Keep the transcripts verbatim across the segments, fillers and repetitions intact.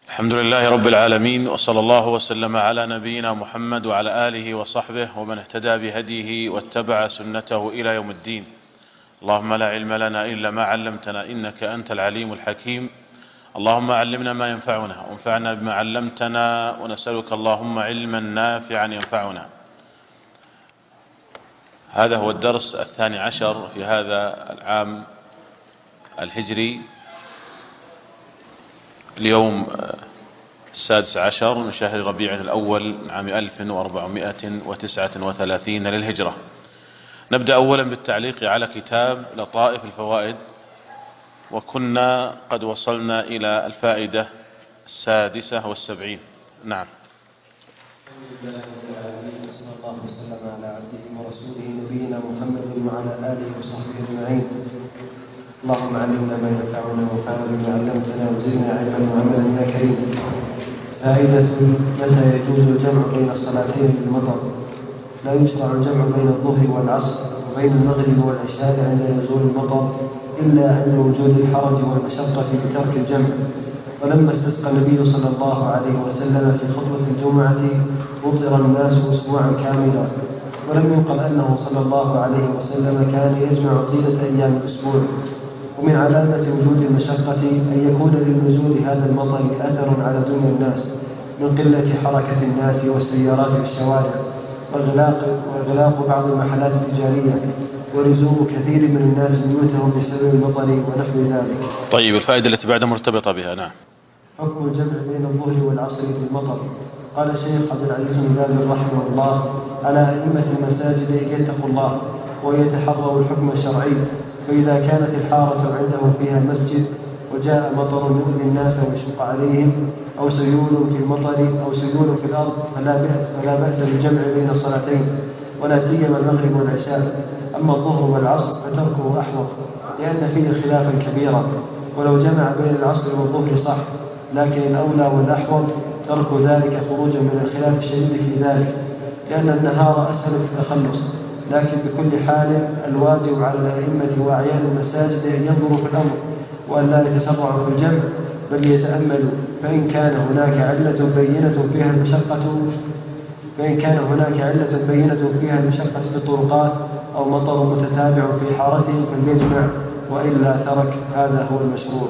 الحمد لله رب العالمين، وصلى الله وسلم على نبينا محمد وعلى آله وصحبه ومن اهتدى بهديه واتبع سنته إلى يوم الدين. اللهم لا علم لنا إلا ما علمتنا إنك أنت العليم الحكيم. اللهم علمنا ما ينفعنا وانفعنا بما علمتنا، ونسألك اللهم علما نافعا ينفعنا. هذا هو الدرس الثاني عشر في هذا العام الهجري، اليوم السادس عشر من شهر ربيع الأول من عام ألف وأربعمائة وتسعة وثلاثين للهجرة. نبدأ أولا بالتعليق على كتاب لطائف الفوائد، وكنا قد وصلنا إلى الفائدة السادسة والسبعين. نعم. الحمد لله رب العالمين، وصلى الله وسلم على عبده ورسوله نبينا محمد وعلى آله وصحبه أجمعين. اللهم علمنا ما ينفعنا وانفعنا بما علمتنا وزدنا علما وعملا يا كريم. فائدة: متى يجوز الجمع بين الصلاتين بالمطر؟ لا يشرع الجمع بين الظهر والعصر وبين المغرب والعشاء عند نزول المطر إلا عند وجود الحرج والمشقة بترك الجمع. ولما استسقى النبي صلى الله عليه وسلم في خطبة الجمعة مطر الناس أسبوعا كاملا، ولم ينقل أنه صلى الله عليه وسلم كان يجمع طيلة أيام الأسبوع. ومن علامة وجود المشقة أن يكون للنزول هذا المطر أثر على دنيا الناس من قلة حركة الناس والسيارات في الشوارع، وإغلاق, وإغلاق بعض المحلات التجارية، ولزوم كثير من الناس بيوتهم بسبب المطر ونحو ذلك. طيب، الفائدة التي بعدها مرتبطة بها. نعم. حكم الجمع بين الظهر والعصر في المطر. قال الشيخ عبد العزيز بن باز رحمه الله: على أئمة المساجد أن يتقوا الله ويتحروا الحكم الشرعي، فإذا كانت الحارة عندهم فيها مسجد وجاء مطر يؤذي الناس ويشق عليهم، أو سيول في المطر أو سيول في الأرض، فلا بأس, فلا بأس بالجمع بين الصلاتين، ولا سيما المغرب والعشاء. أما الظهر والعصر فتركه أحوط، لأن فيه خلافا كبيرا، ولو جمع بين العصر والظهر صح، لكن الأولى والأحوط ترك ذلك خروجا من الخلاف الشديد في ذلك، لأن النهار أسهل في التخلص. لكن بكل حال الواجب على الأئمة وأعيان المساجد أن ينظروا في الأمر وأن لا يتسرعوا في الجمع، بل يتأملوا، فإن كان هناك علة بينة فيها المشقة فإن كان هناك علة بينة فيها المشقة في الطرقات أو مطر متتابع في حارتهم فليجمع، وإلا ترك. هذا هو المشروع.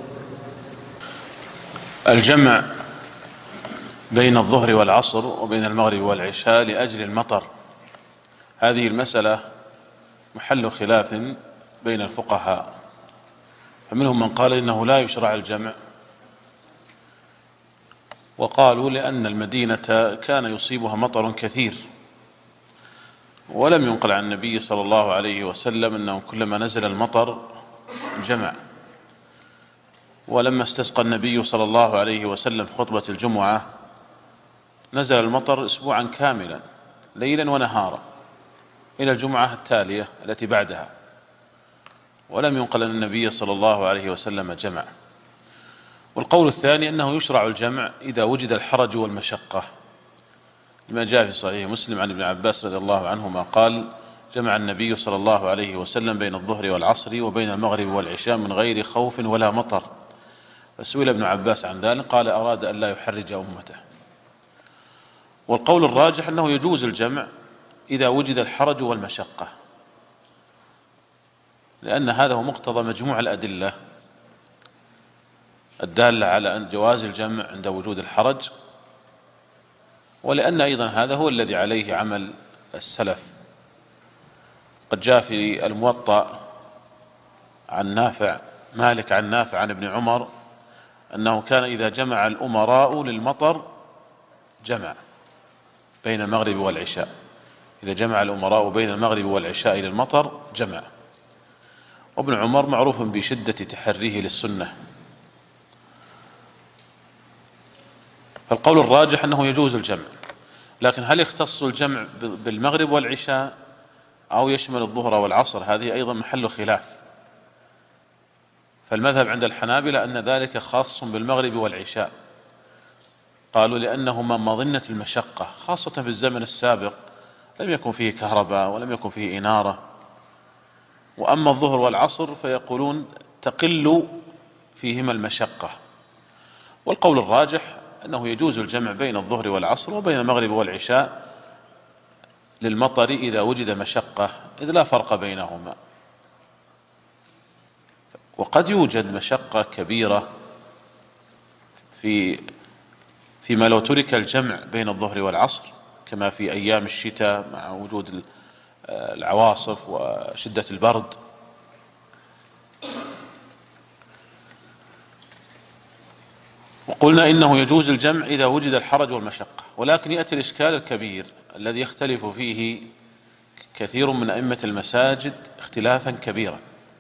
الجمع بين الظهر والعصر وبين المغرب والعشاء لأجل المطر، هذه المسألة محل خلاف بين الفقهاء، فمنهم من قال إنه لا يشرع الجمع، وقالوا لأن المدينة كان يصيبها مطر كثير، ولم ينقل عن النبي صلى الله عليه وسلم أنه كلما نزل المطر جمع. ولما استسقى النبي صلى الله عليه وسلم في خطبة الجمعة نزل المطر أسبوعا كاملا ليلا ونهارا إلى الجمعة التالية التي بعدها، ولم ينقل أن النبي صلى الله عليه وسلم جمع. والقول الثاني أنه يشرع الجمع إذا وجد الحرج والمشقة، لما جاء في صحيح مسلم عن ابن عباس رضي الله عنهما قال: جمع النبي صلى الله عليه وسلم بين الظهر والعصر وبين المغرب والعشاء من غير خوف ولا مطر. فسئل ابن عباس عن ذلك قال: أراد أن لا يحرج أمته. والقول الراجح أنه يجوز الجمع إذا وجد الحرج والمشقة، لأن هذا هو مقتضى مجموع الأدلة الدالة على أن جواز الجمع عند وجود الحرج، ولأن أيضا هذا هو الذي عليه عمل السلف. قد جاء في الموطأ عن نافع مالك عن نافع عن ابن عمر أنه كان إذا جمع الأمراء للمطر جمع بين المغرب والعشاء، إذا جمع الأمراء بين المغرب والعشاء للمطر جمع. وابن عمر معروف بشدة تحريه للسنة، فالقول الراجح أنه يجوز الجمع. لكن هل يختص الجمع بالمغرب والعشاء أو يشمل الظهر والعصر؟ هذه أيضا محل خلاف. فالمذهب عند الحنابلة أن ذلك خاص بالمغرب والعشاء، قالوا لأنهما مظنة المشقة، خاصة في الزمن السابق لم يكن فيه كهرباء ولم يكن فيه إنارة. وأما الظهر والعصر فيقولون تقل فيهما المشقة. والقول الراجح أنه يجوز الجمع بين الظهر والعصر وبين المغرب والعشاء للمطر إذا وجد مشقة، إذ لا فرق بينهما. وقد يوجد مشقة كبيرة في فيما لو ترك الجمع بين الظهر والعصر، كما في أيام الشتاء مع وجود العواصف وشدة البرد. وقلنا إنه يجوز الجمع إذا وجد الحرج والمشقة، ولكن يأتي الإشكال الكبير الذي يختلف فيه كثير من أئمة المساجد اختلافا كبيرا: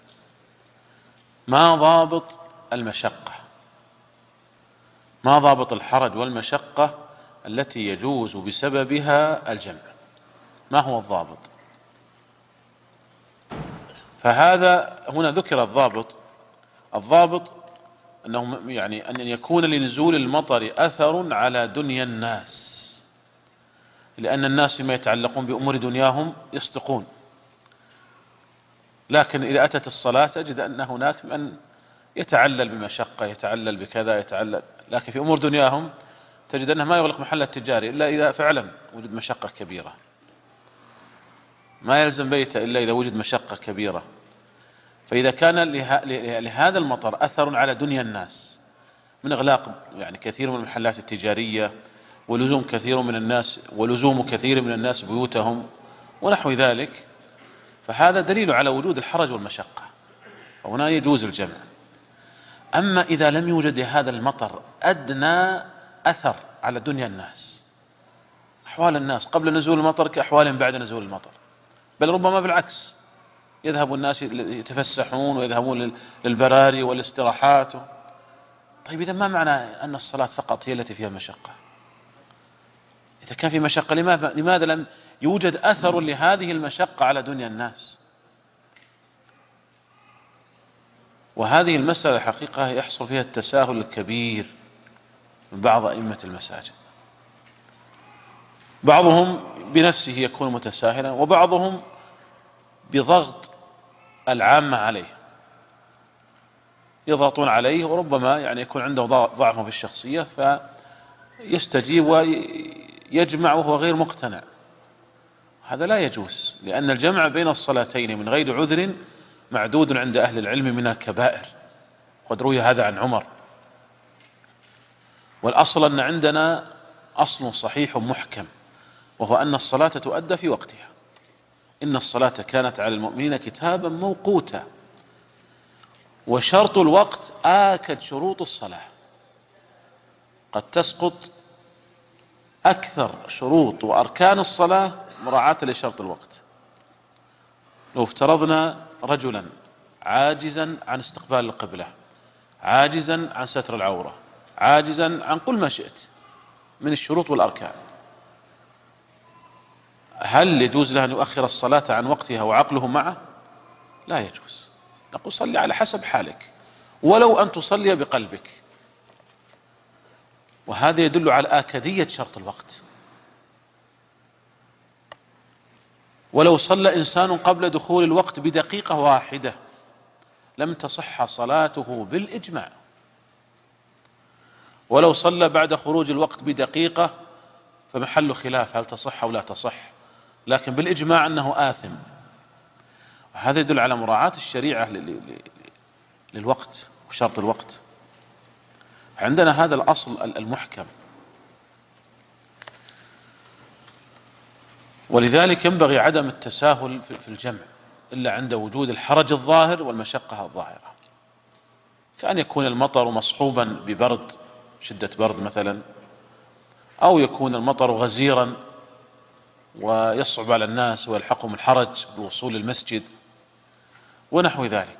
ما ضابط المشقة؟ ما ضابط الحرج والمشقة التي يجوز بسببها الجمع؟ ما هو الضابط؟ فهذا هنا ذكر الضابط. الضابط أنه يعني أن يكون لنزول المطر أثر على دنيا الناس، لأن الناس فيما يتعلقون بأمور دنياهم يصدقون، لكن إذا أتت الصلاة تجد أن هناك من يتعلل بمشقة، يتعلل بكذا، يتعلل، لكن في أمور دنياهم تجد أنه ما يغلق محل التجاري إلا إذا فعلا وجد مشقة كبيرة، ما يلزم بيته إلا إذا وجد مشقة كبيرة. فإذا كان لهذا المطر أثر على دنيا الناس من إغلاق يعني كثير من المحلات التجارية، ولزوم كثير من الناس ولزوم كثير من الناس بيوتهم ونحو ذلك، فهذا دليل على وجود الحرج والمشقة، وهنا يجوز الجمع. أما إذا لم يوجد هذا المطر أدنى أثر على دنيا الناس، أحوال الناس قبل نزول المطر كأحوالهم بعد نزول المطر، بل ربما بالعكس، يذهب الناس يتفسحون ويذهبون للبراري والاستراحات. طيب إذا ما معنى أن الصلاة فقط هي التي فيها مشقة؟ إذا كان في مشقة لماذا, لماذا لم يوجد أثر لهذه المشقة على دنيا الناس؟ وهذه المسألة الحقيقة يحصل فيها التساهل الكبير من بعض أئمة المساجد، بعضهم بنفسه يكون متساهلا، وبعضهم بضغط العامة عليه، يضغطون عليه، وربما يعني يكون عنده ضعف في الشخصية فيستجيب ويجمع وهو غير مقتنع. هذا لا يجوز، لأن الجمع بين الصلاتين من غير عذر معدود عند أهل العلم من الكبائر، قد روي هذا عن عمر. والأصل أن عندنا أصل صحيح محكم، وهو أن الصلاة تؤدى في وقتها. إن الصلاة كانت على المؤمنين كتابا موقوتا، وشرط الوقت آكد شروط الصلاة، قد تسقط أكثر شروط وأركان الصلاة مراعاة لشرط الوقت. لو افترضنا رجلا عاجزا عن استقبال القبلة، عاجزا عن ستر العورة، عاجزا عن كل ما شئت من الشروط والأركان، هل يجوز له أن يؤخر الصلاة عن وقتها وعقله معه؟ لا يجوز. نقول صلي على حسب حالك، ولو أن تصلي بقلبك. وهذا يدل على آكدية شرط الوقت. ولو صلى إنسان قبل دخول الوقت بدقيقة واحدة لم تصح صلاته بالإجماع، ولو صلى بعد خروج الوقت بدقيقة فمحل خلاف هل تصح أو لا تصح، لكن بالإجماع أنه آثم. هذا يدل على مراعاة الشريعة للوقت وشرط الوقت. عندنا هذا الأصل المحكم، ولذلك ينبغي عدم التساهل في الجمع إلا عند وجود الحرج الظاهر والمشقة الظاهرة، كأن يكون المطر مصحوبا ببرد، شدة برد مثلا، أو يكون المطر غزيرا ويصعب على الناس ويلحقهم الحرج بوصول المسجد ونحو ذلك.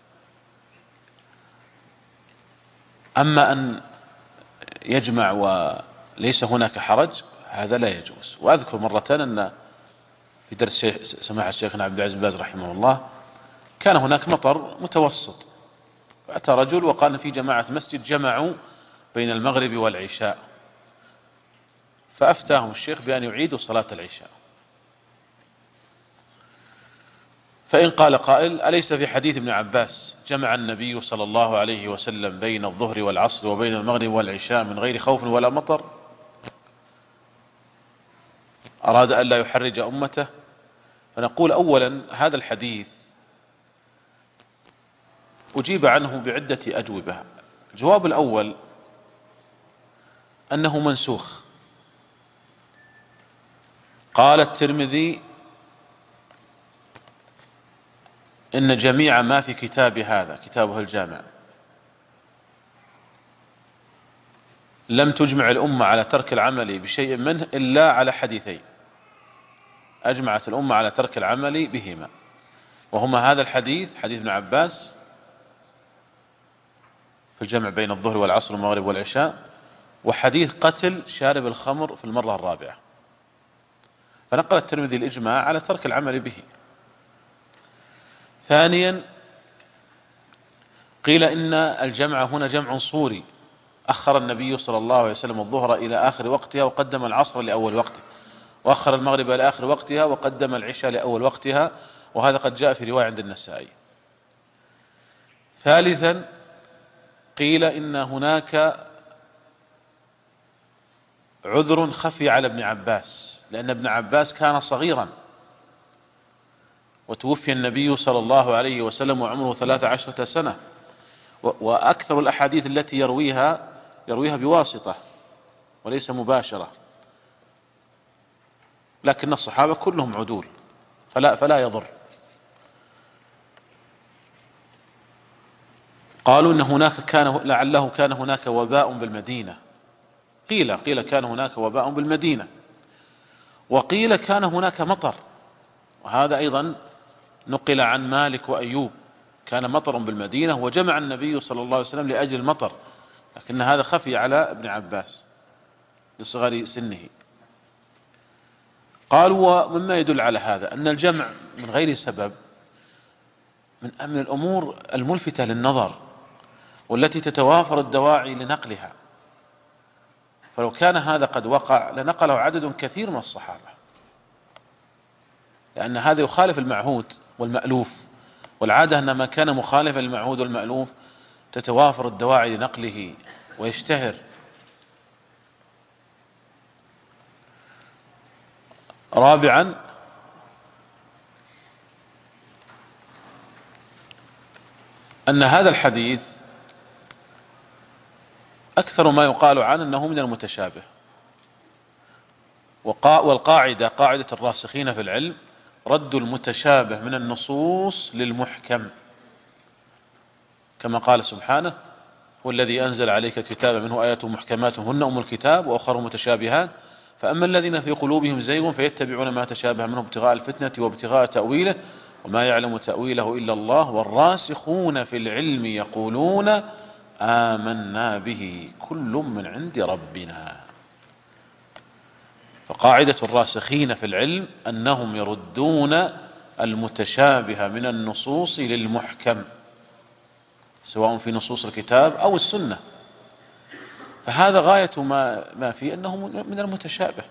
أما أن يجمع وليس هناك حرج هذا لا يجوز. وأذكر مرة أن في درس سماحة شيخنا عبد العزيز بن باز رحمه الله كان هناك مطر متوسط، فأتى رجل وقال في جماعة مسجد جمعوا بين المغرب والعشاء، فأفتاهم الشيخ بأن يعيدوا صلاة العشاء. فإن قال قائل: أليس في حديث ابن عباس جمع النبي صلى الله عليه وسلم بين الظهر والعصر وبين المغرب والعشاء من غير خوف ولا مطر؟ أراد أن لا يحرج أمته. فنقول: أولا، هذا الحديث أجيب عنه بعدة أجوبة. الجواب الأول أنه منسوخ. قال الترمذي: إن جميع ما في كتاب هذا، كتابه الجامع، لم تجمع الأمة على ترك العمل بشيء منه إلا على حديثين. أجمعت الأمة على ترك العمل بهما، وهما هذا الحديث، حديث ابن عباس في الجمع بين الظهر والعصر والمغرب والعشاء، وحديث قتل شارب الخمر في المرة الرابعة. فنقل الترمذي الإجماع على ترك العمل به. ثانيا، قيل إن الجمع هنا جمع صوري، أخر النبي صلى الله عليه وسلم الظهر إلى آخر وقتها وقدم العصر لأول وقته، وأخر المغرب إلى آخر وقتها وقدم العشاء لأول وقتها، وهذا قد جاء في رواية عند النسائي. ثالثا، قيل إن هناك عذر خفي على ابن عباس، لأن ابن عباس كان صغيرا وتوفي النبي صلى الله عليه وسلم وعمره ثلاث عشرة سنة، وأكثر الأحاديث التي يرويها يرويها بواسطة وليس مباشرة، لكن الصحابة كلهم عدول، فلا, فلا يضر. قالوا إن هناك كان لعله كان هناك وباء بالمدينة. قيل قيل كان هناك وباء بالمدينة، وقيل كان هناك مطر، وهذا أيضا نقل عن مالك وأيوب، كان مطر بالمدينة وجمع النبي صلى الله عليه وسلم لأجل المطر، لكن هذا خفي على ابن عباس لصغر سنه. قالوا: ومما يدل على هذا أن الجمع من غير سبب من أمن الأمور الملفتة للنظر والتي تتوافر الدواعي لنقلها، فلو كان هذا قد وقع لنقله عدد كثير من الصحابة، لأن هذا يخالف المعهود والمألوف، والعادة أن ما كان مخالفا للمعهود والمألوف تتوافر الدواعي لنقله ويشتهر. رابعا، أن هذا الحديث أكثر ما يقال عنه أنه من المتشابه، والقاعدة قاعدة الراسخين في العلم رد المتشابه من النصوص للمحكم، كما قال سبحانه: هو الذي أنزل عليك الكتاب منه آيات محكمات هن أم الكتاب وأخر متشابهات فأما الذين في قلوبهم زيغ فيتبعون ما تشابه منه ابتغاء الفتنة وابتغاء تأويله وما يعلم تأويله إلا الله والراسخون في العلم يقولون آمنا به كل من عند ربنا. فقاعدة الراسخين في العلم أنهم يردون المتشابه من النصوص للمحكم، سواء في نصوص الكتاب أو السنة، فهذا غاية ما, ما فيه أنه من المتشابه،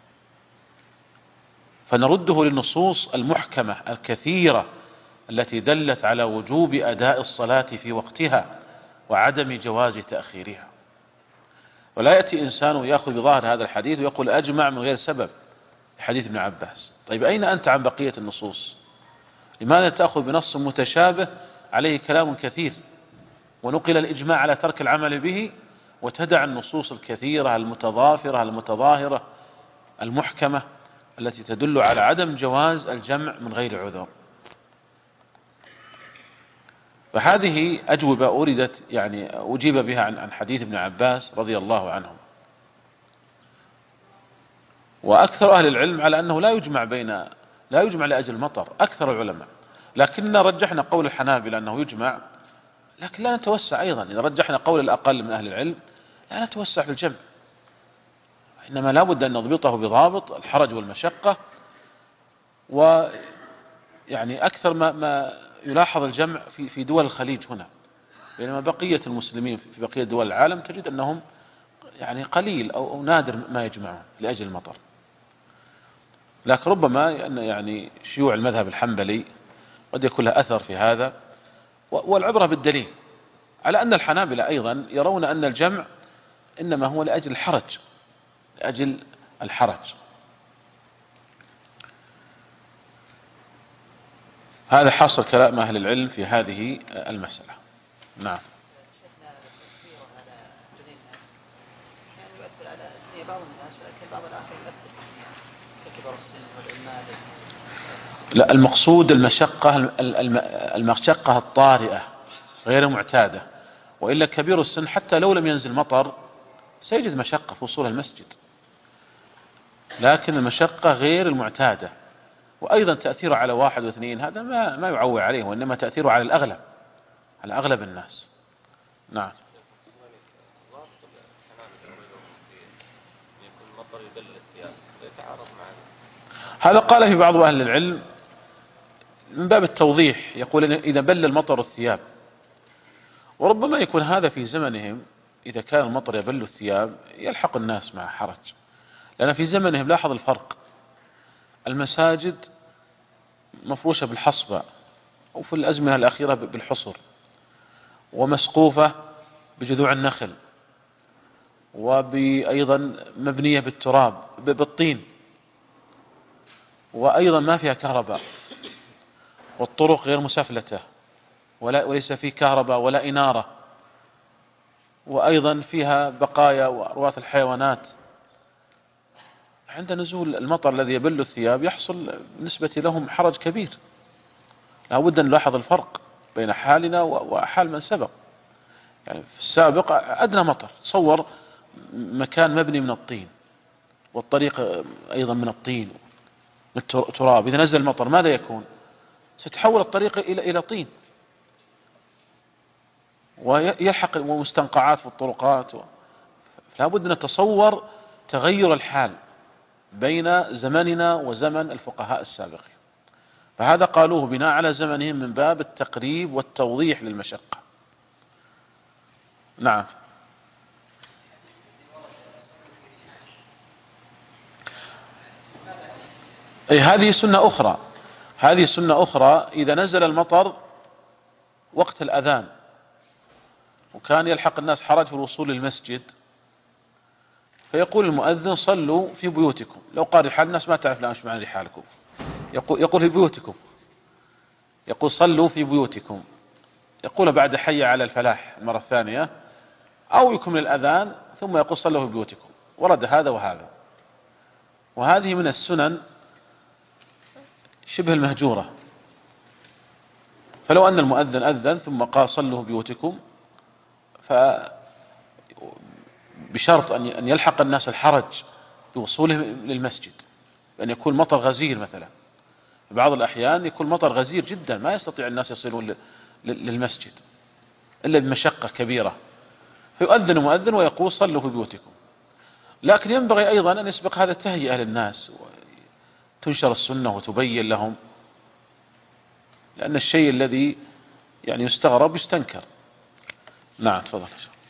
فنرده للنصوص المحكمة الكثيرة التي دلت على وجوب أداء الصلاة في وقتها وعدم جواز تأخيرها. ولا يأتي إنسان يأخذ بظاهر هذا الحديث ويقول أجمع من غير سبب حديث ابن عباس. طيب أين أنت عن بقية النصوص؟ لماذا تأخذ بنص متشابه عليه كلام كثير ونقل الإجماع على ترك العمل به، وتدع النصوص الكثيرة المتضافرة المتظاهرة المحكمة التي تدل على عدم جواز الجمع من غير عذر؟ فهذه أجوبة أوردت يعني أجيب بها عن عن حديث ابن عباس رضي الله عنه. وأكثر أهل العلم على أنه لا يجمع بين لا يجمع لأجل المطر، أكثر العلماء، لكننا رجحنا قول الحنابلة أنه يجمع، لكن لا نتوسع أيضا. إذا رجحنا قول الأقل من أهل العلم لا نتوسع في الجمع، إنما لا بد أن نضبطه بضابط الحرج والمشقة. ويعني أكثر ما, ما يلاحظ الجمع في في دول الخليج هنا، بينما بقية المسلمين في بقية دول العالم تجد أنهم يعني قليل أو نادر ما يجمعون لأجل المطر. لكن ربما أن يعني شيوع المذهب الحنبلي قد يكون لها أثر في هذا، والعبرة بالدليل، على أن الحنابلة أيضا يرون أن الجمع إنما هو لأجل الحرج، لأجل الحرج. هذا حاصل كلام أهل العلم في هذه المسألة. نعم. شيخنا التكبير على جنين الناس يعني يؤثر على جنين بعض الناس، ولكن بعض الآخر يؤثر ككبر السن والعمال. لا، المقصود المشقة المشقة الطارئة غير المعتادة، وإلا كبير السن حتى لو لم ينزل مطر سيجد مشقة في وصول المسجد، لكن المشقة غير المعتادة. وأيضا تأثيره على واحد واثنين هذا ما ما يعول عليه، وإنما تأثيره على الأغلب، على أغلب الناس. نعم. هذا قال في بعض أهل العلم من باب التوضيح، يقول إذا بل المطر الثياب، وربما يكون هذا في زمنهم إذا كان المطر يبل الثياب يلحق الناس مع حرج، لأن في زمنهم لاحظ الفرق، المساجد مفروشة بالحصبة، وفي الأزمنة الأخيرة بالحصر، ومسقوفة بجذوع النخل، وأيضا مبنية بالتراب بالطين، وأيضا ما فيها كهرباء، والطرق غير مسفلتة، ولا وليس فيه كهرباء ولا إنارة، وأيضا فيها بقايا وأرواث الحيوانات. عند نزول المطر الذي يبل الثياب يحصل بالنسبة لهم حرج كبير. لا بد أن نلاحظ الفرق بين حالنا وحال من سبق. يعني في السابق أدنى مطر، تصور مكان مبني من الطين، والطريق أيضا من الطين من التراب، إذا نزل المطر ماذا يكون؟ ستتحول الطريق إلى إلى طين، ويلحق مستنقعات في الطرقات. فلا بد أن نتصور تغير الحال بين زمننا وزمن الفقهاء السابقين، فهذا قالوه بناء على زمنهم من باب التقريب والتوضيح للمشقة. نعم. أي هذه سنة أخرى، هذه سنة أخرى إذا نزل المطر وقت الأذان وكان يلحق الناس حرج في الوصول للمسجد، فيقول المؤذن صلوا في بيوتكم. لو قال رحال الناس ما تعرف لا ايش معنى رحالكم، يقول يقول في بيوتكم، يقول صلوا في بيوتكم، يقول بعد حي على الفلاح المرة الثانية، أو يكمل الأذان ثم يقول صلوا في بيوتكم. ورد هذا وهذا، وهذه من السنن شبه المهجورة. فلو أن المؤذن أذن ثم قال صلوا في بيوتكم، ف بشرط أن يلحق الناس الحرج بوصولهم للمسجد، بأن يكون مطر غزير مثلا. في بعض الأحيان يكون مطر غزير جدا ما يستطيع الناس يصلون للمسجد إلا بمشقة كبيرة، فيؤذن مؤذن ويقول صلوا في بيوتكم. لكن ينبغي أيضا أن يسبق هذا تهيئة للناس، وتنشر السنة وتبين لهم، لأن الشيء الذي يعني يستغرب يستنكر. نعم تفضل.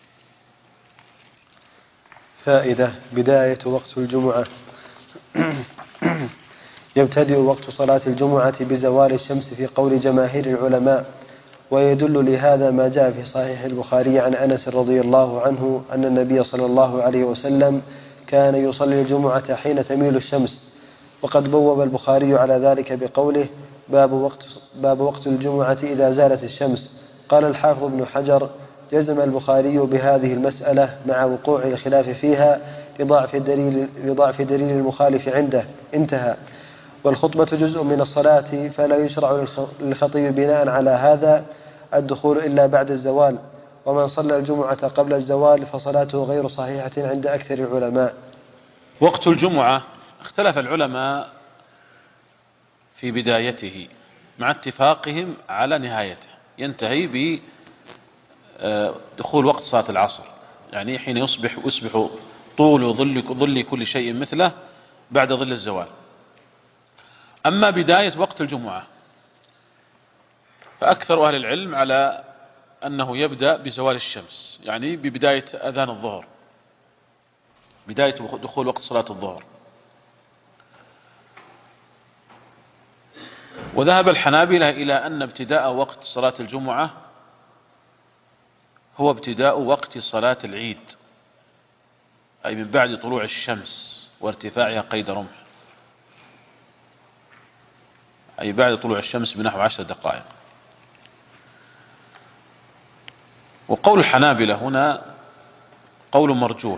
فائدة: بداية وقت الجمعة. يبتدئ وقت صلاة الجمعة بزوال الشمس في قول جماهير العلماء، ويدل لهذا ما جاء في صحيح البخاري عن أنس رضي الله عنه أن النبي صلى الله عليه وسلم كان يصلي الجمعة حين تميل الشمس. وقد بوب البخاري على ذلك بقوله: باب وقت, باب وقت الجمعة إذا زالت الشمس. قال الحافظ ابن حجر: جزم البخاري بهذه المسألة مع وقوع الخلاف فيها لضعف دليل, لضعف دليل المخالف عنده، انتهى. والخطبة جزء من الصلاة، فلا يشرع للخطيب بناء على هذا الدخول إلا بعد الزوال، ومن صلى الجمعة قبل الزوال فصلاته غير صحيحة عند أكثر العلماء. وقت الجمعة اختلف العلماء في بدايته مع اتفاقهم على نهايته، ينتهي بدخول وقت صلاة العصر، يعني حين يصبح يصبح طول ظل ظل كل شيء مثله بعد ظل الزوال. أما بداية وقت الجمعة فأكثر أهل العلم على أنه يبدأ بزوال الشمس، يعني ببداية أذان الظهر، بداية دخول وقت صلاة الظهر. وذهب الحنابلة إلى أن ابتداء وقت صلاة الجمعة هو ابتداء وقت صلاة العيد، أي من بعد طلوع الشمس وارتفاعها قيد رمح، أي بعد طلوع الشمس بنحو عشر دقائق. وقول الحنابلة هنا قول مرجوح،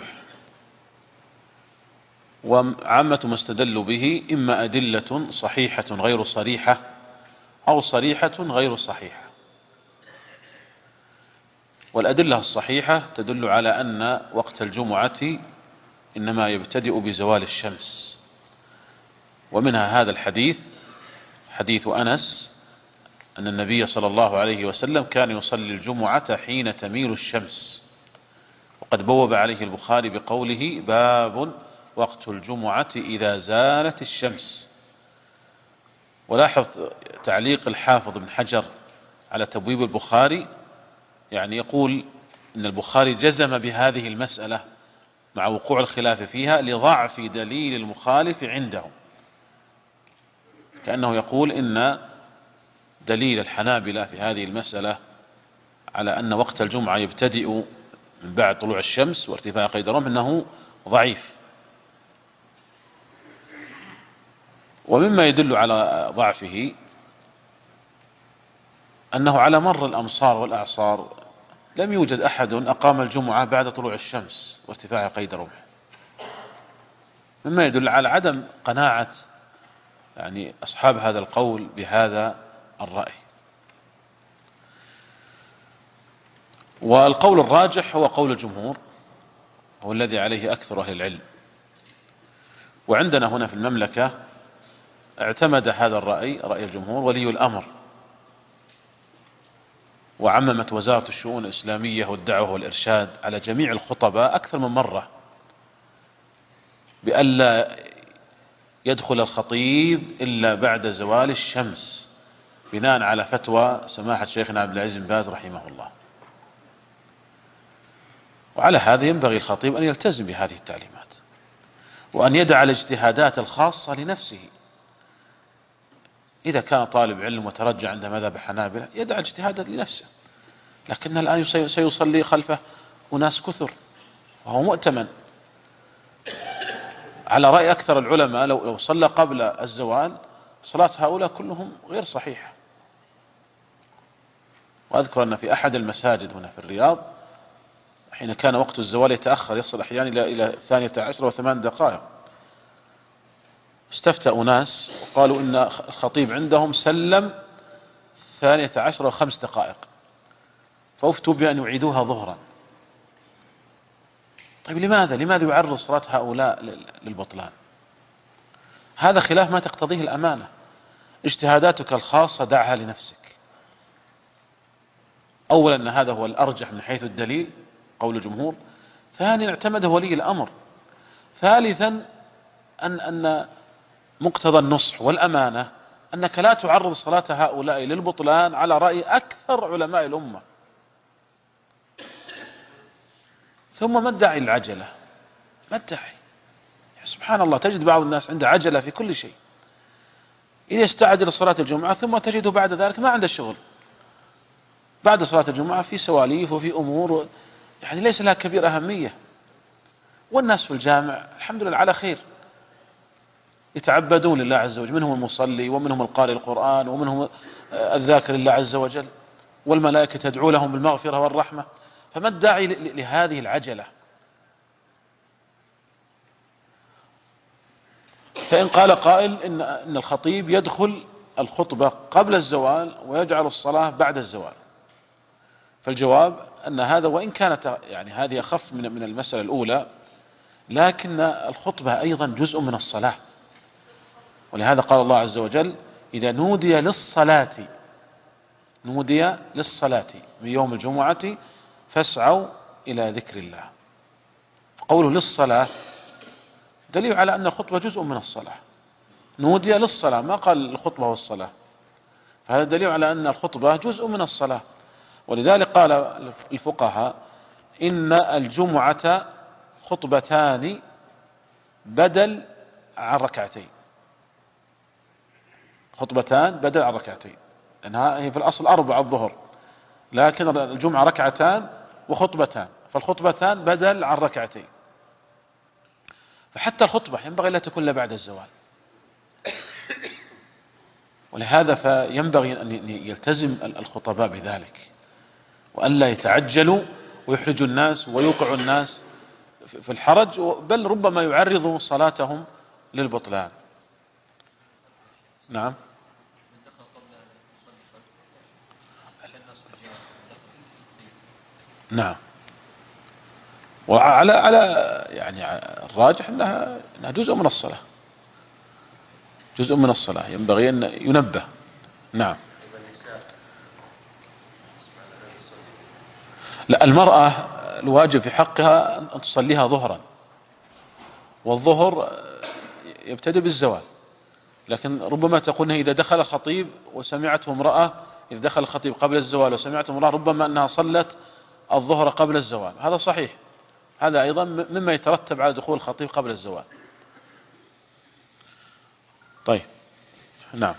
وعامة ما استدلوا به إما أدلة صحيحة غير صريحة أو صريحة غير صحيحة. والأدلة الصحيحة تدل على أن وقت الجمعة إنما يبتدئ بزوال الشمس، ومنها هذا الحديث، حديث أنس أن النبي صلى الله عليه وسلم كان يصلي الجمعة حين تميل الشمس، وقد بوب عليه البخاري بقوله باب وقت الجمعة إذا زالت الشمس. ولاحظ تعليق الحافظ بن حجر على تبويب البخاري، يعني يقول إن البخاري جزم بهذه المسألة مع وقوع الخلاف فيها لضعف دليل المخالف عنده، كأنه يقول إن دليل الحنابلة في هذه المسألة على أن وقت الجمعة يبتدئ من بعد طلوع الشمس وارتفاع قيد الرمح أنه ضعيف. ومما يدل على ضعفه أنه على مر الأمصار والأعصار لم يوجد أحد أقام الجمعة بعد طلوع الشمس وارتفاع قيد الرمح، مما يدل على عدم قناعة يعني أصحاب هذا القول بهذا الرأي. والقول الراجح هو قول الجمهور، هو الذي عليه أكثر أهل العلم. وعندنا هنا في المملكة اعتمد هذا الرأي، رأي الجمهور، ولي الأمر، وعممت وزارة الشؤون الإسلامية والدعوة والإرشاد على جميع الخطباء أكثر من مرة بألا يدخل الخطيب إلا بعد زوال الشمس، بناء على فتوى سماحة شيخنا عبد العزيز بن باز رحمه الله. وعلى هذا ينبغي الخطيب أن يلتزم بهذه التعليمات، وأن يدع الاجتهادات الخاصة لنفسه. إذا كان طالب علم وترجع عند مذهب حنابلة يدع اجتهادا لنفسه، لكن الآن سيصلي خلفه أناس كثر وهو مؤتمن. على رأي أكثر العلماء لو لو صلى قبل الزوال صلاة هؤلاء كلهم غير صحيحة. وأذكر أن في أحد المساجد هنا في الرياض حين كان وقت الزوال يتأخر، يصل أحيانا إلى إلى الثانية عشر وثمان دقائق، استفتى أناس وقالوا إن الخطيب عندهم سلم ثانية عشر وخمس دقائق، فأفتوا بأن يعيدوها ظهرا. طيب لماذا لماذا يعرض صلاة هؤلاء للبطلان؟ هذا خلاف ما تقتضيه الأمانة. اجتهاداتك الخاصة دعها لنفسك. أولا أن هذا هو الأرجح من حيث الدليل قول الجمهور، ثانيا اعتمده ولي الأمر، ثالثا أن أن مقتضى النصح والأمانة أنك لا تعرض صلاة هؤلاء للبطلان على رأي أكثر علماء الأمة. ثم ما الداعي للعجلة؟ ما الداعي؟ سبحان الله، تجد بعض الناس عنده عجلة في كل شيء، إذا استعجل صلاة الجمعة ثم تجده بعد ذلك ما عنده شغل. بعد صلاة الجمعة في سواليف وفي أمور يعني ليس لها كبير أهمية، والناس في الجامع الحمد لله على خير، يتعبدون لله عز وجل، منهم المصلي ومنهم القارئ القرآن ومنهم الذاكر لله عز وجل، والملائكة تدعو لهم بالمغفرة والرحمة. فما الداعي لهذه العجلة؟ فإن قال قائل إن إن الخطيب يدخل الخطبة قبل الزوال ويجعل الصلاة بعد الزوال، فالجواب أن هذا وإن كانت يعني هذه أخف من من المسألة الأولى، لكن الخطبة أيضا جزء من الصلاة. ولهذا قال الله عز وجل إذا نودي للصلاة نودي للصلاة من يوم الجمعة فاسعوا إلى ذكر الله. قوله للصلاة دليل على أن الخطبة جزء من الصلاة، نودي للصلاة، ما قال الخطبة والصلاة، فهذا دليل على أن الخطبة جزء من الصلاة. ولذلك قال الفقهاء إن الجمعة خطبتان بدل عن ركعتين، خطبتان بدل عن ركعتين، لأنها هي في الأصل أربع الظهر، لكن الجمعة ركعتان وخطبتان، فالخطبتان بدل عن ركعتين. فحتى الخطبة ينبغي لا تكون إلا بعد الزوال، ولهذا فينبغي أن يلتزم الخطباء بذلك، وأن لا يتعجلوا ويحرجوا الناس ويوقعوا الناس في الحرج، بل ربما يعرضوا صلاتهم للبطلان. نعم. نعم. وعلى على يعني الراجح انها انها جزء من الصلاة، جزء من الصلاة ينبغي ان ينبه. نعم. لا، المرأة الواجب في حقها ان تصليها ظهرا، والظهر يبتدئ بالزوال، لكن ربما تقول إذا دخل خطيب وسمعته امرأة، إذا دخل الخطيب قبل الزوال وسمعته امرأة ربما أنها صلت الظهر قبل الزوال. هذا صحيح، هذا أيضا مما يترتب على دخول الخطيب قبل الزوال. طيب. نعم.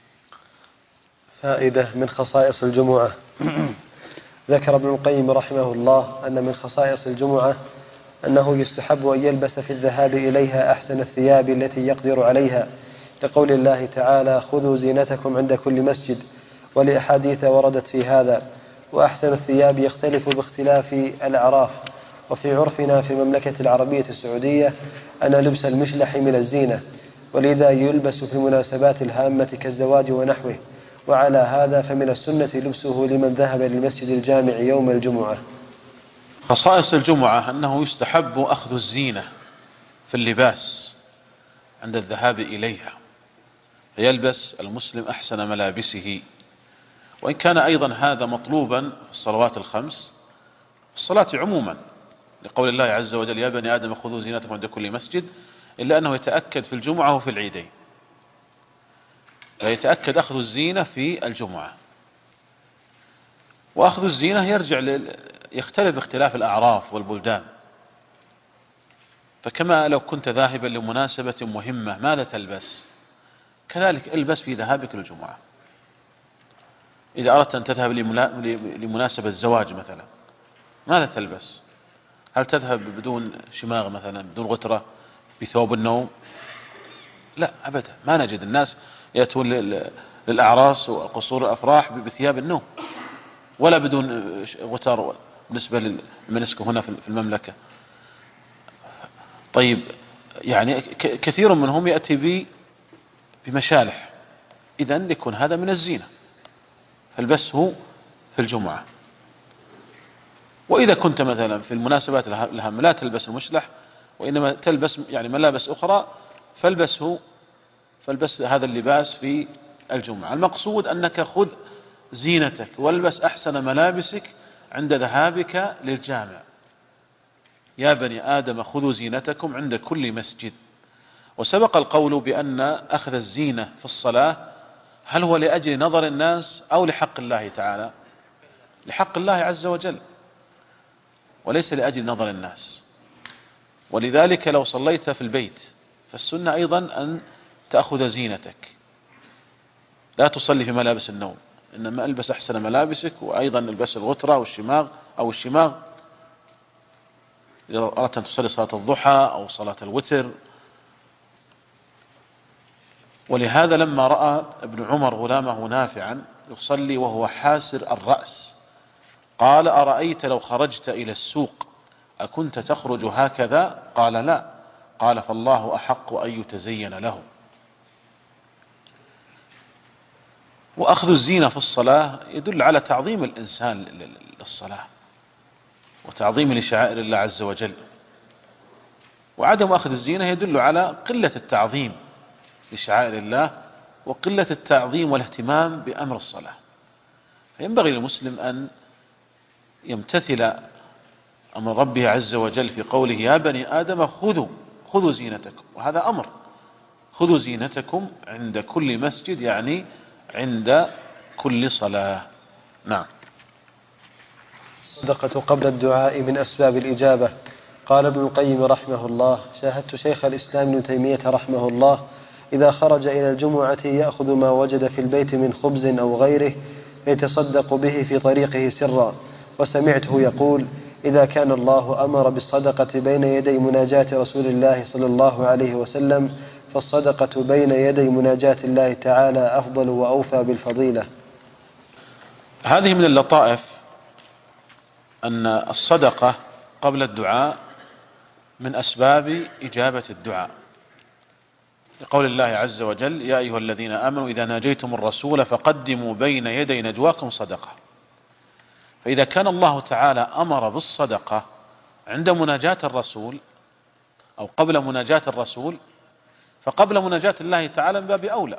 فائدة من خصائص الجمعة. ذكر ابن القيم رحمه الله أن من خصائص الجمعة أنه يستحب أن يلبس في الذهاب إليها أحسن الثياب التي يقدر عليها، لقول الله تعالى: خذوا زينتكم عند كل مسجد، ولأحاديث وردت في هذا. وأحسن الثياب يختلف باختلاف الأعراف، وفي عرفنا في المملكة العربية السعودية أن لبس المشلح من الزينة، ولذا يلبس في المناسبات الهامة كالزواج ونحوه، وعلى هذا فمن السنة لبسه لمن ذهب للمسجد الجامع يوم الجمعة. خصائص الجمعة أنه يستحب أخذ الزينة في اللباس عند الذهاب إليها، فيلبس المسلم أحسن ملابسه، وإن كان أيضا هذا مطلوبا في الصلوات الخمس، في الصلاة عموما، لقول الله عز وجل: يا بني آدم خذوا زينتكم عند كل مسجد، إلا أنه يتأكد في الجمعة وفي العيدين، فيتأكد أخذ الزينة في الجمعة. وأخذ الزينة يرجع ل... يختلف باختلاف الأعراف والبلدان، فكما لو كنت ذاهبا لمناسبة مهمة ماذا تلبس، كذلك البس في ذهابك للجمعة. إذا أردت أن تذهب لمناسبة زواج مثلا ماذا تلبس؟ هل تذهب بدون شماغ مثلا، بدون غترة، بثوب النوم؟ لا أبدا، ما نجد الناس يأتون للأعراس وقصور الأفراح بثياب النوم، ولا بدون غتار بالنسبة للمنسك هنا في المملكة. طيب، يعني كثير منهم يأتي بي بمشالح، إذن يكون هذا من الزينة، فالبسه في الجمعة. وإذا كنت مثلا في المناسبات الهامة لا تلبس المشلح، وإنما تلبس يعني ملابس أخرى، فالبسه فالبس هذا اللباس في الجمعة. المقصود أنك خذ زينتك والبس أحسن ملابسك عند ذهابك للجامع. يا بني آدم خذوا زينتكم عند كل مسجد. وسبق القول بأن أخذ الزينة في الصلاة هل هو لأجل نظر الناس أو لحق الله تعالى؟ لحق الله عز وجل، وليس لأجل نظر الناس. ولذلك لو صليت في البيت فالسنة أيضا أن تأخذ زينتك، لا تصلي في ملابس النوم، إنما ألبس أحسن ملابسك، وأيضا البس الغترة والشماغ أو الشماغ إذا أردت أن تصلي صلاة الضحى أو صلاة الوتر. ولهذا لما رأى ابن عمر غلامه نافعا يصلي وهو حاسر الرأس قال: أرأيت لو خرجت إلى السوق أكنت تخرج هكذا؟ قال: لا. قال: فالله أحق أن يتزين له. وأخذ الزينة في الصلاة يدل على تعظيم الإنسان للصلاة وتعظيم لشعائر الله عز وجل، وعدم أخذ الزينة يدل على قلة التعظيم لشعائر الله وقلة التعظيم والاهتمام بأمر الصلاة. فينبغي للمسلم أن يمتثل أمر ربه عز وجل في قوله: يا بني آدم خذوا خذوا زينتكم، وهذا أمر، خذوا زينتكم عند كل مسجد، يعني عند كل صلاة. نعم. الصدقة قبل الدعاء من أسباب الإجابة. قال ابن القيم رحمه الله: شاهدت شيخ الإسلام ابن تيمية رحمه الله إذا خرج إلى الجمعة يأخذ ما وجد في البيت من خبز أو غيره فيتصدق به في طريقه سرا. وسمعته يقول: إذا كان الله أمر بالصدقة بين يدي مناجاة رسول الله صلى الله عليه وسلم فالصدقة بين يدي مناجاة الله تعالى أفضل وأوفى بالفضيلة. هذه من اللطائف أن الصدقة قبل الدعاء من أسباب إجابة الدعاء، لقول الله عز وجل: يا أيها الذين آمنوا إذا ناجيتم الرسول فقدموا بين يدي نجواكم صدقة. فإذا كان الله تعالى أمر بالصدقة عند مناجاة الرسول أو قبل مناجاة الرسول، فقبل مناجاة الله تعالى من باب أولى.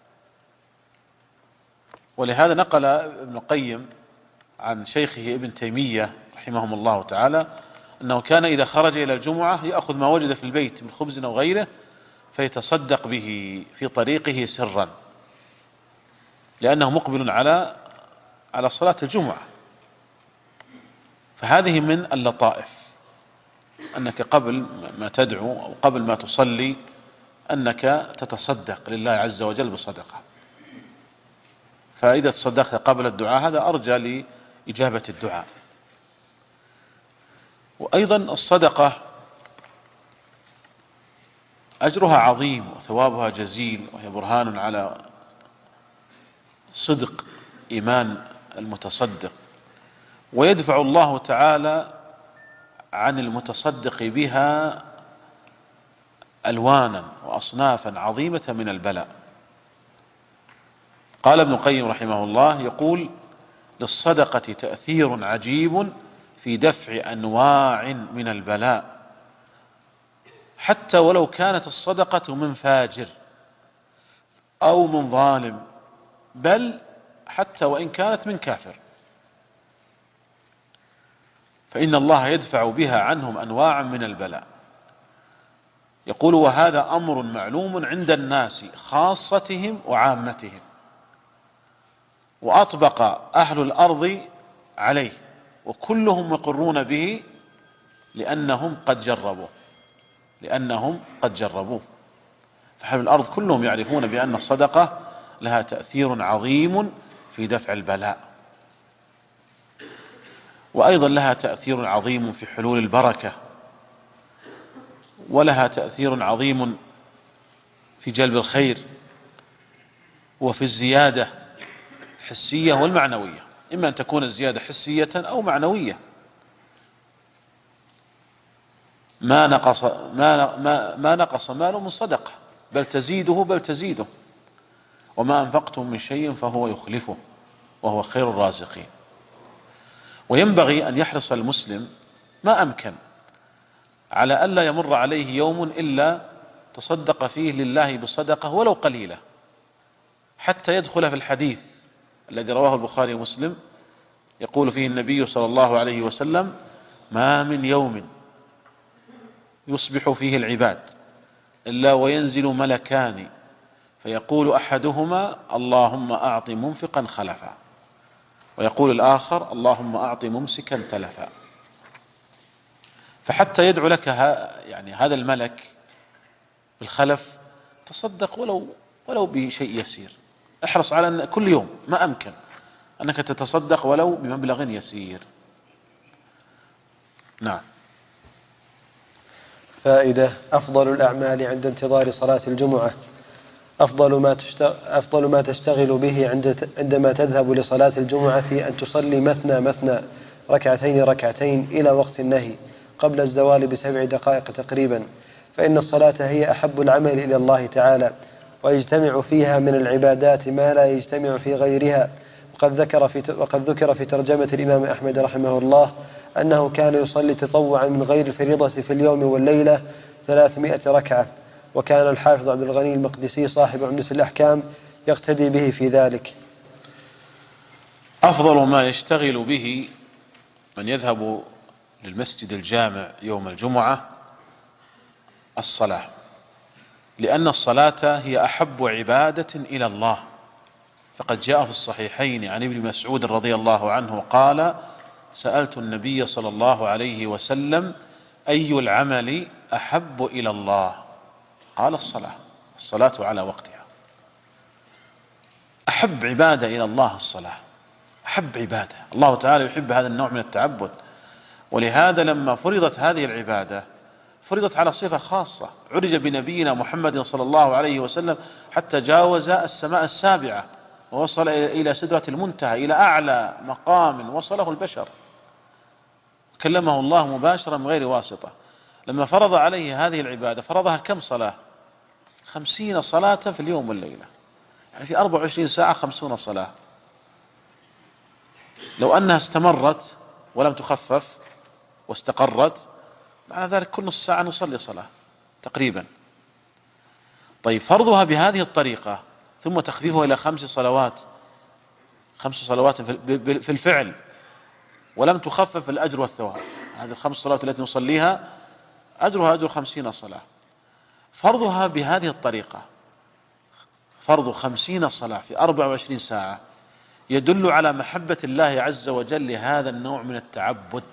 ولهذا نقل ابن القيم عن شيخه ابن تيمية رحمهم الله تعالى أنه كان إذا خرج إلى الجمعة يأخذ ما وجد في البيت من خبز أو غيره فيتصدق به في طريقه سرا، لأنه مقبل على على صلاة الجمعة. فهذه من اللطائف أنك قبل ما تدعو أو قبل ما تصلي أنك تتصدق لله عز وجل بصدقة. فإذا تصدقت قبل الدعاء هذا أرجى لإجابة الدعاء. وأيضا الصدقة أجرها عظيم وثوابها جزيل، وهي برهان على صدق إيمان المتصدق، ويدفع الله تعالى عن المتصدق بها ألوانا وأصنافا عظيمة من البلاء. قال ابن القيم رحمه الله يقول: للصدقة تأثير عجيب في دفع أنواع من البلاء، حتى ولو كانت الصدقة من فاجر أو من ظالم، بل حتى وإن كانت من كافر، فإن الله يدفع بها عنهم أنواعا من البلاء. يقول: وهذا أمر معلوم عند الناس خاصتهم وعامتهم، وأطبق أهل الأرض عليه، وكلهم يقرون به لأنهم قد جربوه لأنهم قد جربوه فأهل الأرض كلهم يعرفون بأن الصدقة لها تأثير عظيم في دفع البلاء، وأيضا لها تأثير عظيم في حلول البركة، ولها تأثير عظيم في جلب الخير وفي الزيادة الحسية والمعنوية، إما أن تكون الزيادة حسية أو معنوية. ما نقص ما ما, ما نقص مال من صدقة، بل تزيده بل تزيده وما أنفقتم من شيء فهو يخلفه وهو خير الرازقين. وينبغي أن يحرص المسلم ما أمكن على ألا يمر عليه يوم إلا تصدق فيه لله بصدقة ولو قليلة، حتى يدخل في الحديث الذي رواه البخاري ومسلم يقول فيه النبي صلى الله عليه وسلم: ما من يوم يصبح فيه العباد إلا وينزل ملكان فيقول أحدهما: اللهم أعط منفقا خلفا، ويقول الآخر: اللهم أعط ممسكا تلفا. فحتى يدعو لك يعني هذا الملك بالخلف تصدق ولو ولو بشيء يسير. احرص على أن كل يوم ما أمكن أنك تتصدق ولو بمبلغ يسير. نعم. فائدة: أفضل الأعمال عند انتظار صلاة الجمعة أفضل ما أفضل ما تشتغل به عندما تذهب لصلاة الجمعة أن تصلي مثنى مثنى ركعتين ركعتين إلى وقت النهي قبل الزوال بسبع دقائق تقريبا، فإن الصلاة هي أحب العمل إلى الله تعالى، ويجتمع فيها من العبادات ما لا يجتمع في غيرها. وقد ذكر في وقد ذكر في ترجمة الإمام أحمد رحمه الله أنه كان يصلي تطوعا من غير الفريضة في اليوم والليلة ثلاثمائة ركعة، وكان الحافظ عبد الغني المقدسي صاحب عمدة الأحكام يقتدي به في ذلك. أفضل ما يشتغل به من يذهب للمسجد الجامع يوم الجمعة الصلاة، لأن الصلاة هي أحب عبادة إلى الله. فقد جاء في الصحيحين عن ابن مسعود رضي الله عنه قال: سألت النبي صلى الله عليه وسلم: أي العمل أحب إلى الله؟ قال: الصلاة. الصلاة على وقتها. أحب عبادة إلى الله الصلاة، أحب عبادة، الله تعالى يحب هذا النوع من التعبد. ولهذا لما فرضت هذه العبادة فرضت على صفة خاصة، عرج بنبينا محمد صلى الله عليه وسلم حتى جاوز السماء السابعة ووصل إلى سدرة المنتهى، إلى أعلى مقام وصله البشر، كلمه الله مباشرة من غير واسطة. لما فرض عليه هذه العبادة فرضها كم صلاة؟ خمسين صلاة في اليوم والليلة، يعني في أربع وعشرين ساعة خمسون صلاة. لو أنها استمرت ولم تخفف واستقرت معنى ذلك كل نص ساعة نصلي صلاة تقريبا. طيب فرضها بهذه الطريقة ثم تخفيفها إلى خمس صلوات، خمس صلوات في الفعل ولم تخفف الأجر والثواب، هذه الخمس صلوات التي نصليها أجرها أجر خمسين صلاة. فرضها بهذه الطريقة، فرض خمسين صلاة في أربع وعشرين ساعة، يدل على محبة الله عز وجل لهذا النوع من التعبد،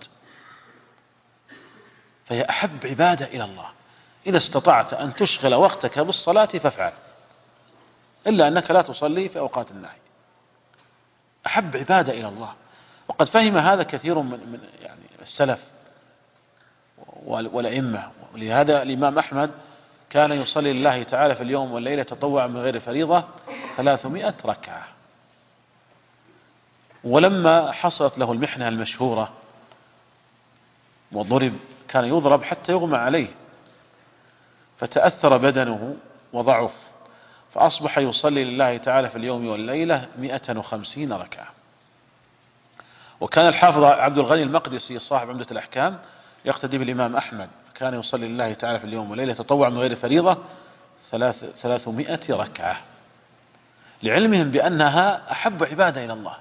فهي أحب عبادة إلى الله. إذا استطعت أن تشغل وقتك بالصلاة فافعل، إلا أنك لا تصلي في أوقات النهي. أحب عبادة إلى الله، وقد فهم هذا كثير من من يعني السلف والأئمة. ولهذا الإمام أحمد كان يصلي لله تعالى في اليوم والليلة تطوعا من غير فريضة ثلاثمائة ركعة. ولما حصلت له المحنة المشهورة وضرب، كان يضرب حتى يغمى عليه، فتأثر بدنه وضعف، فأصبح يصلي لله تعالى في اليوم والليلة مئة وخمسين ركعة. وكان الحافظ عبد الغني المقدسي صاحب عمدة الأحكام يقتدي بالإمام أحمد، كان يصلي لله تعالى في اليوم والليلة تطوع من غير فريضة ثلاث ثلاثمائة ركعة، لعلمهم بأنها أحب عبادة إلى الله.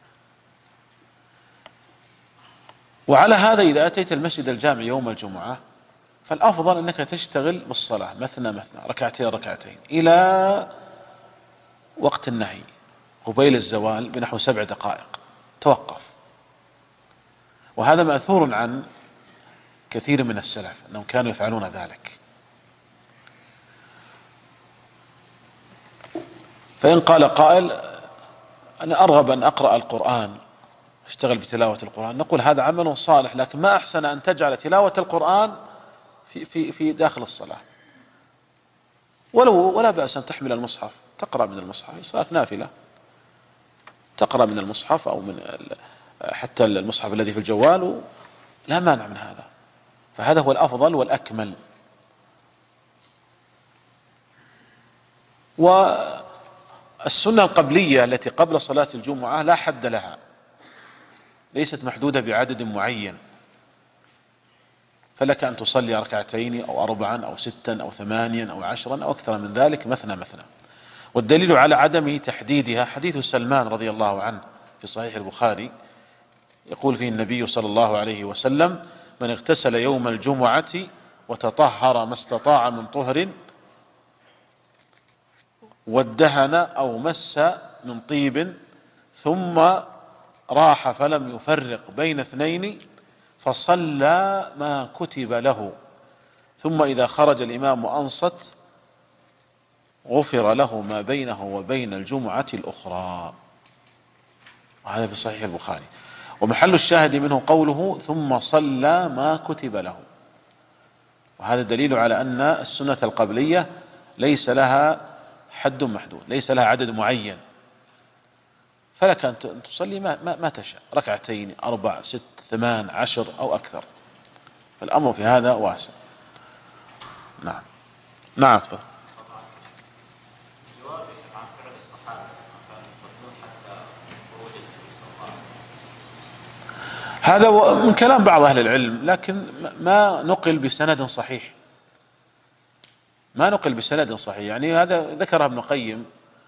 وعلى هذا إذا أتيت المسجد الجامع يوم الجمعة فالأفضل أنك تشتغل بالصلاة مثنى مثنى، ركعتين ركعتين، إلى وقت النهي قبيل الزوال بنحو سبع دقائق توقف. وهذا مأثور عن كثير من السلف أنهم كانوا يفعلون ذلك. فإن قال قائل أنا أرغب أن أقرأ القرآن، اشتغل بتلاوة القرآن، نقول هذا عمل صالح، لكن ما أحسن أن تجعل تلاوة القرآن في في في داخل الصلاة. ولو ولا بأس أن تحمل المصحف تقرأ من المصحف، صلاة نافلة تقرأ من المصحف أو من حتى المصحف الذي في الجوال، لا مانع من هذا، فهذا هو الأفضل والأكمل. والسنة القبلية التي قبل صلاة الجمعة لا حد لها، ليست محدودة بعدد معين، فلك أن تصلي ركعتين أو أربعا أو ستا أو ثمانيا أو عشرا أو أكثر من ذلك مثنى مثنى. والدليل على عدم تحديدها حديث سلمان رضي الله عنه في صحيح البخاري، يقول فيه النبي صلى الله عليه وسلم: من اغتسل يوم الجمعة وتطهر ما استطاع من طهر وادهن أو مس من طيب ثم راح فلم يفرق بين اثنين فصلى ما كتب له ثم إذا خرج الإمام أنصت غفر له ما بينه وبين الجمعة الأخرى. وهذا في صحيح البخاري. ومحل الشاهد منه قوله ثم صلى ما كتب له، وهذا دليل على أن السنة القبلية ليس لها حد محدود، ليس لها عدد معين، فلك أن تصلي ما, ما, ما تشاء، ركعتين أربع ست ثمان عشر أو أكثر، فالأمر في هذا واسع. نعم نعم تفضل. هذا من كلام بعض أهل العلم، لكن ما نقل بسند صحيح، ما نقل بسند صحيح، يعني هذا ذكره ابن القيم،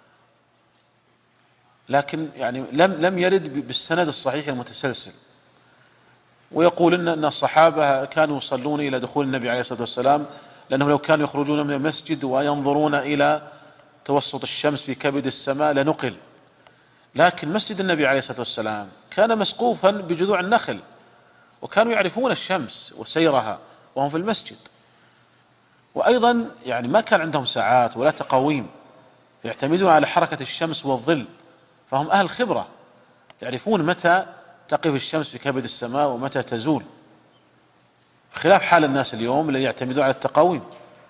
لكن يعني لم لم يرد بالسند الصحيح المتسلسل. ويقول إن أن الصحابة كانوا يصلون إلى دخول النبي عليه الصلاة والسلام، لأنهم لو كانوا يخرجون من المسجد وينظرون إلى توسط الشمس في كبد السماء لنقل، لكن مسجد النبي عليه الصلاة والسلام كان مسقوفا بجذوع النخل، وكانوا يعرفون الشمس وسيرها وهم في المسجد. وأيضا يعني ما كان عندهم ساعات ولا تقاويم، فيعتمدون على حركة الشمس والظل، فهم أهل خبرة يعرفون متى تقف الشمس في كبد السماء ومتى تزول، خلاف حال الناس اليوم الذي يعتمدون على التقاويم.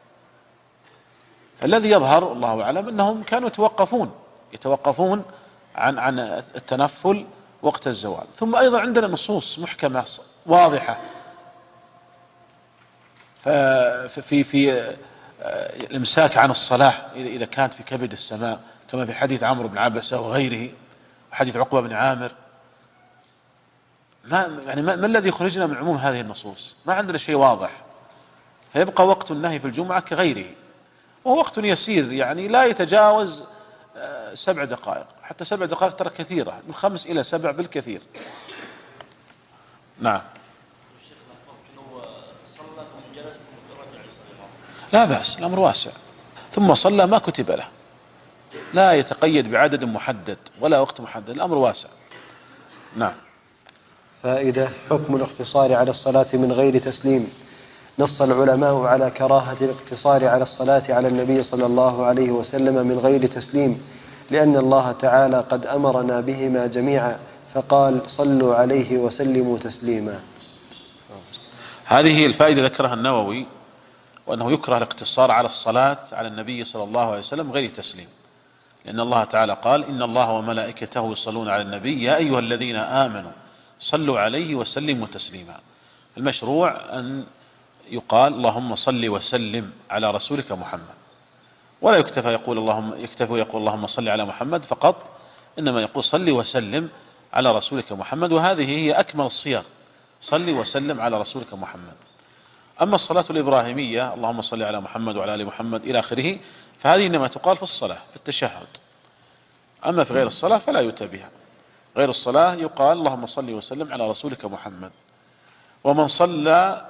فالذي يظهر الله أعلم أنهم كانوا يتوقفون يتوقفون عن عن التنفل وقت الزوال. ثم أيضا عندنا نصوص محكمة واضحة في في الإمساك عن الصلاة إذا كانت في كبد السماء، كما في حديث عمرو بن عبسة وغيره وحديث عقبة بن عامر. ما يعني ما, ما الذي يخرجنا من عموم هذه النصوص؟ ما عندنا شيء واضح، فيبقى وقت النهي في الجمعة كغيره، وهو وقت يسير يعني لا يتجاوز سبع دقائق، حتى سبع دقائق ترى كثيرة، من خمس إلى سبع بالكثير. نعم. لا بأس، الأمر واسع. ثم صلى ما كتب له، لا يتقيد بعدد محدد ولا وقت محدد، الأمر واسع. نعم. فائدة: حكم الاقتصار على الصلاة من غير تسليم. نص العلماء على كراهة الاقتصار على الصلاة على النبي صلى الله عليه وسلم من غير تسليم، لأن الله تعالى قد أمرنا بهما جميعا، فقال: صلوا عليه وسلموا تسليما. هذه الفائدة ذكرها النووي، وأنه يكره الاقتصار على الصلاة على النبي صلى الله عليه وسلم غير تسليم، لأن الله تعالى قال: إن الله وملائكته يصلون على النبي يا أيها الذين آمنوا صلوا عليه وسلموا تسليما. المشروع أن يقال اللهم صل وسلم على رسولك محمد، ولا يكتفى يقول اللهم يكتفى يقول اللهم صل على محمد فقط، إنما يقول صل وسلم على رسولك محمد، وهذه هي أكمل الصيغ، صل وسلم على رسولك محمد. أما الصلاة الإبراهيمية اللهم صل على محمد وعلى آل محمد إلى آخره، فهذه إنما تقال في الصلاة في التشهد، أما في غير الصلاة فلا يؤتى بها. غير الصلاة يقال اللهم صل وسلم على رسولك محمد. ومن صلى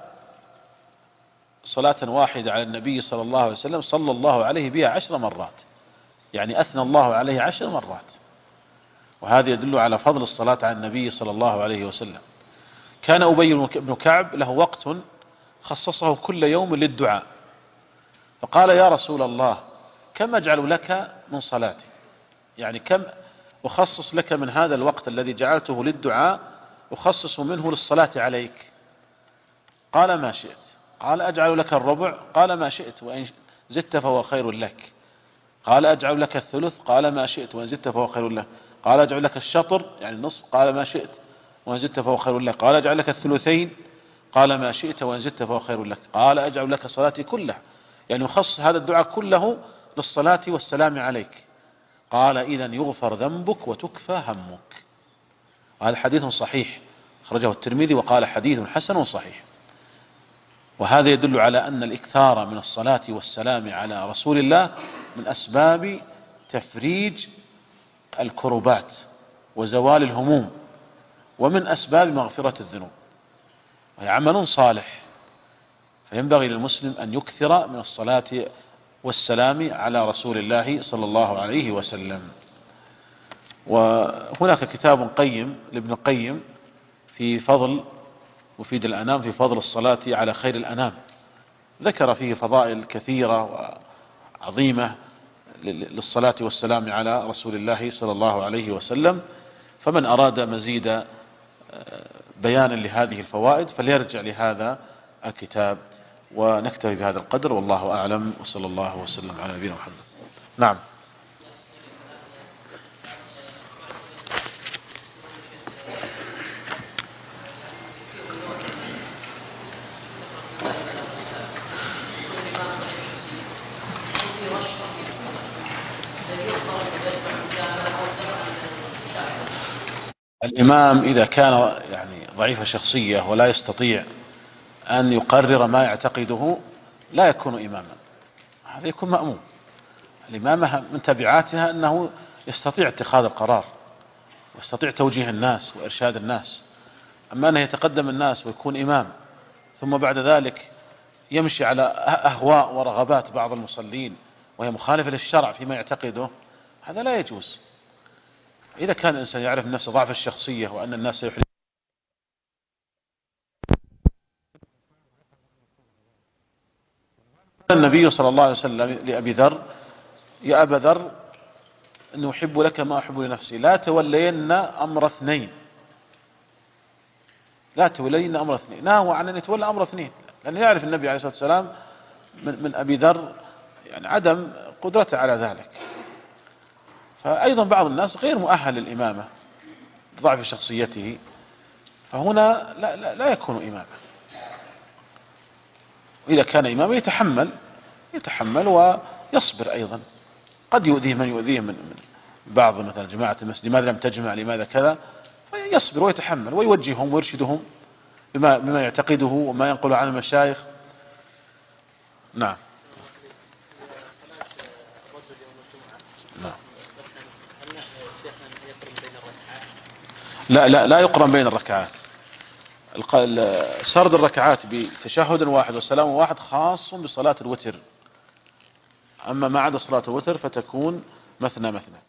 صلاة واحدة على النبي صلى الله عليه وسلم صلى الله عليه بها عشر مرات، يعني أثنى الله عليه عشر مرات، وهذا يدل على فضل الصلاة على النبي صلى الله عليه وسلم. كان أبي بن كعب له وقت خصصه كل يوم للدعاء، فقال: يا رسول الله، كم أجعل لك من صلاتي؟ يعني كم أخصص لك من هذا الوقت الذي جعلته للدعاء أخصص منه للصلاة عليك؟ قال: ما شئت. قال: أجعل لك الربع؟ قال: ما شئت، وإن زدت فهو خير لك. قال: أجعل لك الثلث؟ قال: ما شئت، وإن زدت فهو خير لك. قال: أجعل لك الشطر يعني النصف؟ قال: ما شئت، وإن زدت فهو خير لك. قال: أجعل لك الثلثين؟ قال: ما شئت، وإن زدت فهو خير لك. قال: أجعل لك صلاتي كلها، يعني يخص هذا الدعاء كله للصلاة والسلام عليك. قال: إذن يغفر ذنبك وتكفى همك. هذا حديث صحيح أخرجه الترمذي وقال حديث حسن صحيح. وهذا يدل على أن الإكثار من الصلاة والسلام على رسول الله من أسباب تفريج الكربات وزوال الهموم، ومن أسباب مغفرة الذنوب، وهي عمل صالح، فينبغي للمسلم أن يكثر من الصلاة والسلام على رسول الله صلى الله عليه وسلم. وهناك كتاب قيم لابن القيم في فضل مفيد الأنام في فضل الصلاة على خير الأنام، ذكر فيه فضائل كثيرة وعظيمة للصلاة والسلام على رسول الله صلى الله عليه وسلم، فمن أراد مزيد بيانا لهذه الفوائد فليرجع لهذا الكتاب. ونكتفي بهذا القدر، والله أعلم، وصلى الله وسلم على نبينا محمد. نعم. الإمام إذا كان يعني ضعيف الشخصية ولا يستطيع أن يقرر ما يعتقده لا يكون إماما، هذا يكون مأموم. الإمامة من تبعاتها أنه يستطيع اتخاذ القرار ويستطيع توجيه الناس وإرشاد الناس، أما أنه يتقدم الناس ويكون إمام ثم بعد ذلك يمشي على أهواء ورغبات بعض المصلين وهي مخالفة للشرع فيما يعتقده، هذا لا يجوز. إذا كان الإنسان يعرف النفس ضعف الشخصية وأن الناس سيحرمون النبي النبي صلى الله عليه وسلم لأبي ذر: يا أبا ذر، إني أحب لك ما أحب لنفسي، لا تولين أمر اثنين، لا تولين أمر اثنين. نهى عن أن يتولى أمر اثنين، لأنه يعرف النبي عليه الصلاة والسلام من, من أبي ذر يعني عدم قدرته على ذلك. فأيضا بعض الناس غير مؤهل للإمامة ضعف شخصيته، فهنا لا, لا, لا يكون إماما. وإذا كان إماما يتحمل يتحمل ويصبر أيضا. قد يؤذيه من يؤذيه من, من بعض مثلا جماعة المسجد: لماذا لم تجمع، لماذا كذا، فيصبر ويتحمل ويوجههم ويرشدهم بما, بما يعتقده وما ينقل عن المشايخ. نعم. نعم. لا لا لا يقرن بين الركعات. سرد الركعات بتشهد واحد وسلام واحد خاص بصلاة الوتر، أما ما عدا صلاة الوتر فتكون مثنى مثنى.